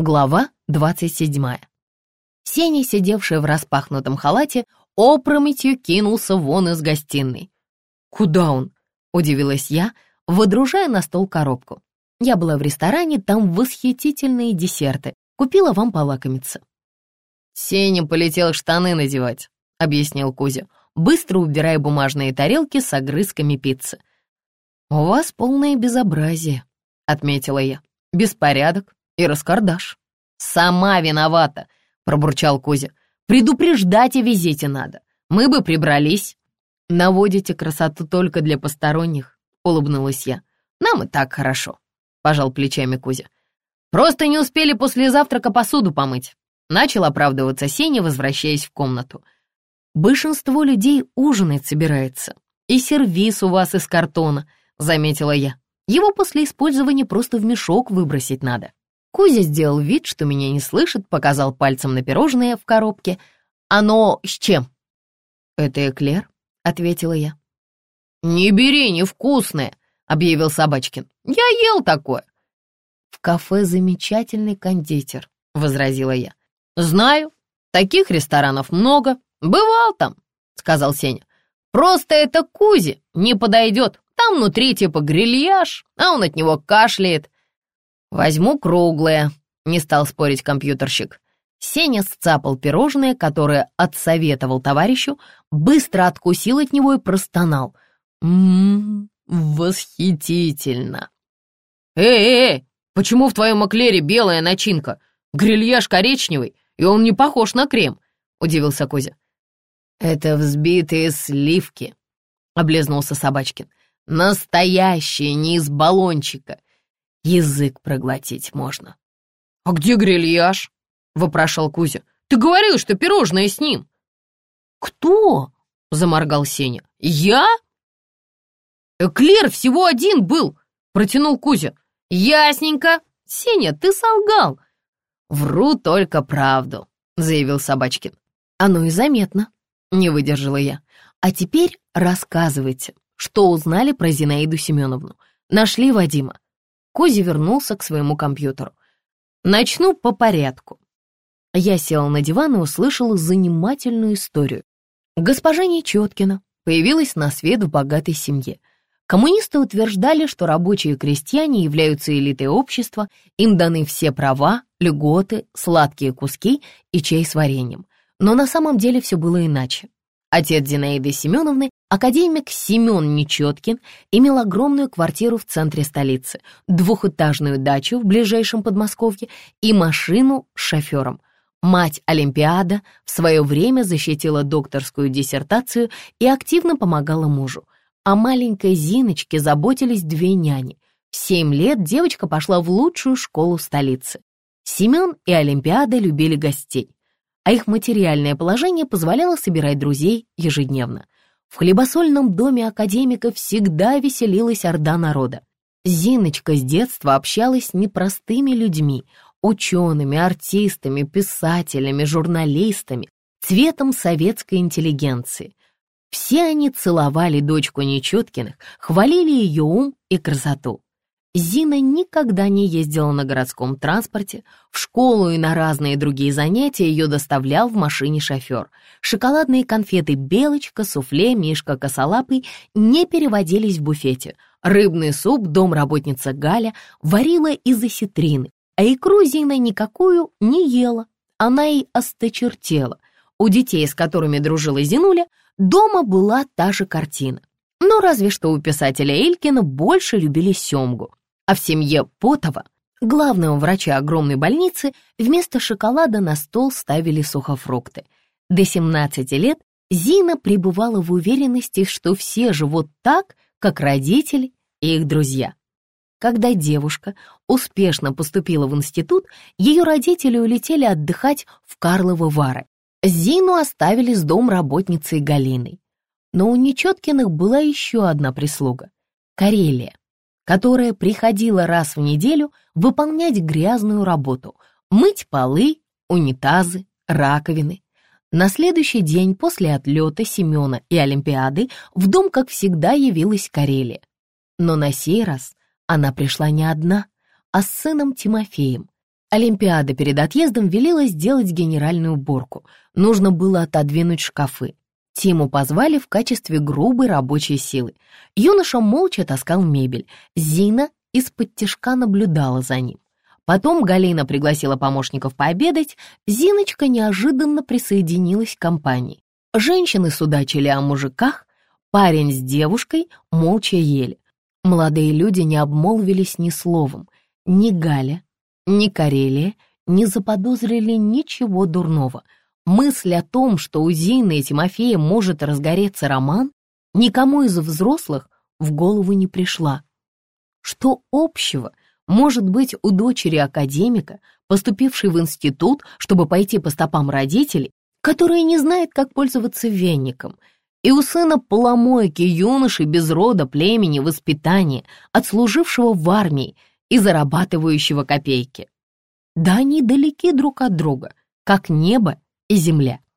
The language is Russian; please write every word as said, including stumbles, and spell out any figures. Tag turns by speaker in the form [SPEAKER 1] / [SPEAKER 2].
[SPEAKER 1] Глава двадцать седьмая. Сеня, сидевший в распахнутом халате, опрометью кинулся вон из гостиной. «Куда он?» — удивилась я, выдружая на стол коробку. «Я была в ресторане, там восхитительные десерты. Купила вам полакомиться». «Сеня полетел штаны надевать», — объяснил Кузя, быстро убирая бумажные тарелки с огрызками пиццы. «У вас полное безобразие», — отметила я. «Беспорядок и раскардаш». «Сама виновата», — пробурчал Кузя. «Предупреждать о визите надо. Мы бы прибрались». «Наводите красоту только для посторонних», — улыбнулась я. «Нам и так хорошо», — пожал плечами Кузя. «Просто не успели после завтрака посуду помыть», — начал оправдываться Сеня, возвращаясь в комнату. «Большинство людей ужинать собирается, и сервиз у вас из картона», — заметила я. «Его после использования просто в мешок выбросить надо». Кузя сделал вид, что меня не слышит, показал пальцем на пирожное в коробке. «Оно с чем?» «Это эклер», — ответила я. «Не бери, невкусное», — объявил Собачкин. «Я ел такое». «В кафе замечательный кондитер», — возразила я. «Знаю, таких ресторанов много. Бывал там», — сказал Сеня. «Просто это Кузе не подойдет. Там внутри типа грильяж, а он от него кашляет». «Возьму круглое», — не стал спорить компьютерщик. Сеня сцапал пирожное, которое отсоветовал товарищу, быстро откусил от него и простонал. «Ммм, восхитительно!» «Эй-эй-эй, почему в твоем эклере белая начинка? Грильяж коричневый, и он не похож на крем», — удивился Кузя. «Это взбитые сливки», — облизнулся Собачкин. «Настоящие, не из баллончика. Язык проглотить можно». «А где грильяж?» — вопрошал Кузя. «Ты говорил, что пирожное с ним». «Кто?» — заморгал Сеня. «Я?» «Эклер всего один был», — протянул Кузя. «Ясненько. Сеня, ты солгал». «Вру только правду», — заявил Собачкин. «Оно и заметно», — не выдержала я. «А теперь рассказывайте, что узнали про Зинаиду Семеновну. Нашли Вадима?» Кузя вернулся к своему компьютеру. «Начну по порядку». Я села на диван и услышала занимательную историю. Госпожа Нечеткина появилась на свет в богатой семье. Коммунисты утверждали, что рабочие и крестьяне являются элитой общества, им даны все права, льготы, сладкие куски и чай с вареньем. Но на самом деле все было иначе. Отец Зинаиды Семеновны, академик Семен Нечеткин, имел огромную квартиру в центре столицы, двухэтажную дачу в ближайшем Подмосковье и машину с шофером. Мать Олимпиада в свое время защитила докторскую диссертацию и активно помогала мужу. О маленькой Зиночке заботились две няни. В семь лет девочка пошла в лучшую школу столицы. Семен и Олимпиада любили гостей, а их материальное положение позволяло собирать друзей ежедневно. В хлебосольном доме академика всегда веселилась орда народа. Зиночка с детства общалась с непростыми людьми, учеными, артистами, писателями, журналистами, цветом советской интеллигенции. Все они целовали дочку Нечеткиных, хвалили ее ум и красоту. Зина никогда не ездила на городском транспорте, в школу и на разные другие занятия ее доставлял в машине шофер. Шоколадные конфеты «Белочка», суфле, «Мишка косолапый» не переводились в буфете. Рыбный суп домработница Галя варила из осетрины, а икру Зина никакую не ела, она и осточертела. У детей, с которыми дружила Зинуля, дома была та же картина. Но разве что у писателя Элькина больше любили семгу. А в семье Потова, главного врача огромной больницы, вместо шоколада на стол ставили сухофрукты. До семнадцати лет Зина пребывала в уверенности, что все живут так, как родители и их друзья. Когда девушка успешно поступила в институт, ее родители улетели отдыхать в Карловы Вары. Зину оставили с домработницей Галиной. Но у Нечеткиных была еще одна прислуга — Карелия, которая приходила раз в неделю выполнять грязную работу — мыть полы, унитазы, раковины. На следующий день после отлета Семена и Олимпиады в дом, как всегда, явилась Карелия. Но на сей раз она пришла не одна, а с сыном Тимофеем. Олимпиада перед отъездом велела сделать генеральную уборку. Нужно было отодвинуть шкафы. Тиму позвали в качестве грубой рабочей силы. Юноша молча таскал мебель. Зина из-под тишка наблюдала за ним. Потом Галина пригласила помощников пообедать. Зиночка неожиданно присоединилась к компании. Женщины судачили о мужиках, парень с девушкой молча ели. Молодые люди не обмолвились ни словом. Ни Галя, ни Карелия не заподозрили ничего дурного. Мысль о том, что у Зины и Тимофея может разгореться роман, никому из взрослых в голову не пришла. Что общего может быть у дочери академика, поступившей в институт, чтобы пойти по стопам родителей, которая не знает, как пользоваться веником, и у сына поломойки, юноши без рода, племени, воспитания, отслужившего в армии и зарабатывающего копейки? Да они далеки друг от друга, как небо и земля.